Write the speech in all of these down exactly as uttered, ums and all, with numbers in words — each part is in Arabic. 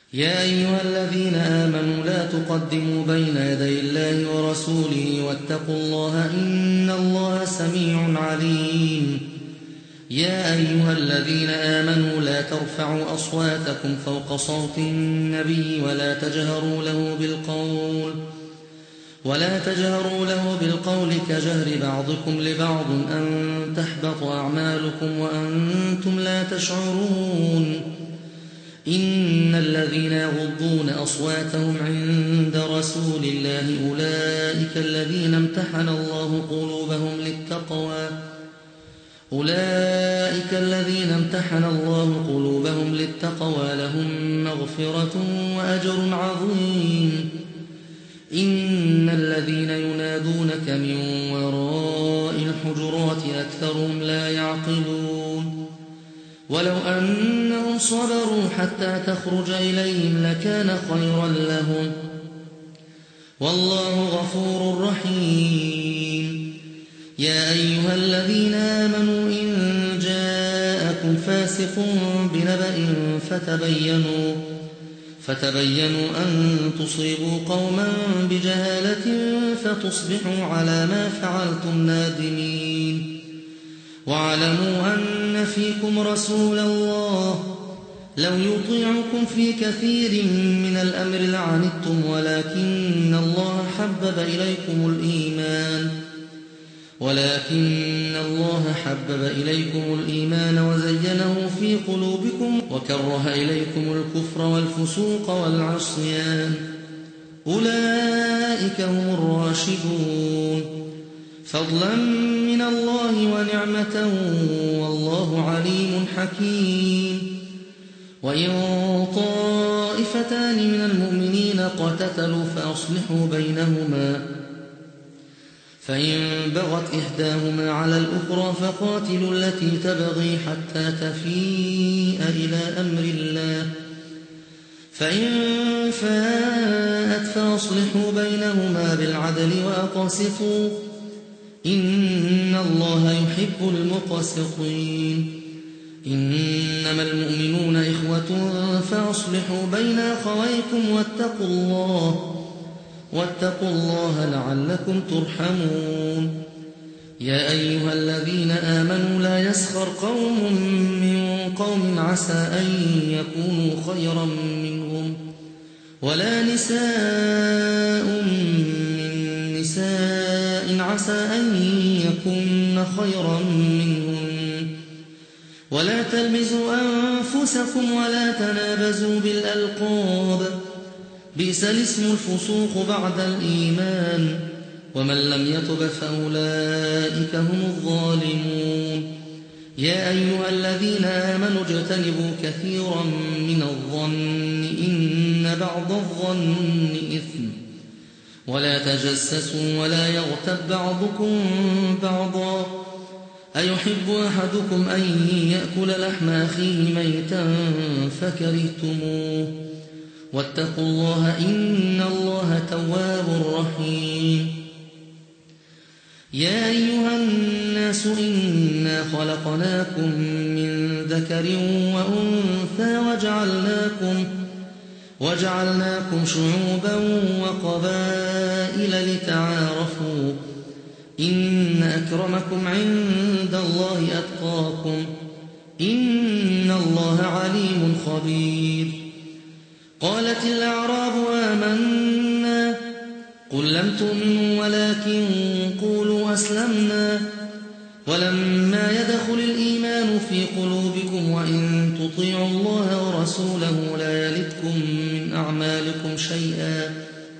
يا أيها الذين آمنوا لا تقدموا بين يدي الله ورسوله واتقوا الله إن الله سميع عليم. يا أيها الذين آمنوا لا ترفعوا أصواتكم فوق صوت النبي ولا تجهروا له بالقول ولا تجهروا له بالقول كجهر بعضكم لبعض أن تحبط أعمالكم وأنتم لا تشعرون. إن الذين يغضون أصواتهم عند رسول الله أولئك الذين امتحن الله قلوبهم للتقوى أولئك الذين امتحن الله قلوبهم للتقوى لهم مغفرة وأجر عظيم. إن الذين ينادونك من وراء الحجرات أكثرهم لا يعقلون. ولو أنهم صبروا حتى تخرج إليهم لكان خيرا لهم والله غفور رحيم. يا أيها الذين آمنوا إن جاءكم فاسق بنبأ فتبينوا فتبينوا أن تصيبوا قوما بجهالة فتصبحوا على ما فعلتم نادمين. واعلموا أن فيكم رسول الله لو يطيعكم في كثير من الأمر لعنتم ولكن الله حبب إليكم الإيمان ولكن الله حبب إليكم الإيمان وزينه في قلوبكم وكره إليكم الكفر والفسوق والعصيان أولئك هم الراشدون فضلا من الله ونعمة والله عليم حكيم. وإن طائفتان من المؤمنين اقتتلوا فأصلحوا بينهما فإن بغت إحداهما على الأخرى فقاتلوا التي تبغي حتى تفيء إلى أمر الله فإن فاءت فأصلحوا بينهما بالعدل وأقسطوا إن الله يحب المقسطين. إنما المؤمنون إخوة فأصلحوا بين أخويكم واتقوا الله واتقوا الله لعلكم ترحمون. يا أيها الذين آمنوا لا يسخر قوم من قوم عسى أن يكونوا خيرا منهم ولا نساء من نساء عسى أن يكون خيرا منهن ولا تلمزوا أنفسكم ولا تنابزوا بالألقاب بئس الاسم الفسوق بعد الإيمان ومن لم يتب فأولئك هم الظالمون. يا أيها الذين آمنوا اجتنبوا كثيرا من الظن إن بعض الظن إثم ولا تجسسوا ولا يغتب بعضكم بعضا أيحب أحدكم أن يأكل لحم أخيه ميتا فكرهتموه واتقوا الله إن الله تواب رحيم. يا أيها الناس إنا خلقناكم من ذكر وأنثى وجعلناكم وجعلناكم شعوبا وقبائل لتعارفوا إن أكرمكم عند الله أتقاكم إن الله عليم خبير. قالت الأعراب آمنا قل لم تؤمنوا ولكن قولوا أسلمنا ولما يدخل الإيمان في قلوبكم وإن تطيعوا الله ورسوله لا يلدكم من أعمالكم شيئا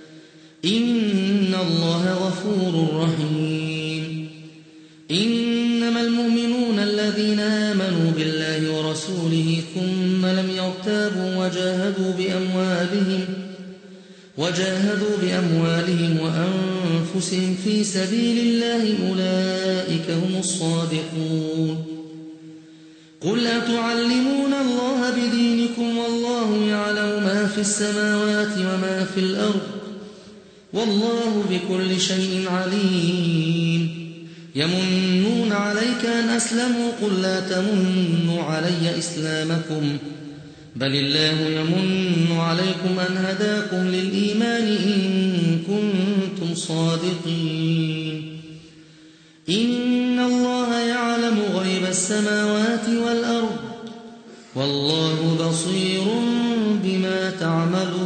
إن الله غفور رحيم. إنما المؤمنون الذين آمنوا بالله ورسوله ثم لم يرتابوا وجاهدوا بأموالهم وجاهدوا بأموالهم وأنفسهم في سبيل الله أولئك هم الصادقون. قل أتعلمون الله بدينكم والله يعلم ما في السماوات وما في الأرض والله بكل شيء عليم. يمنون عليك أن أسلموا قل لا تمنوا علي إسلامكم بل الله يمن عليكم أن هداكم للإيمان إن كنتم صادقين إن الله يعلم غيب السماوات والأرض والله بصير بما تعملون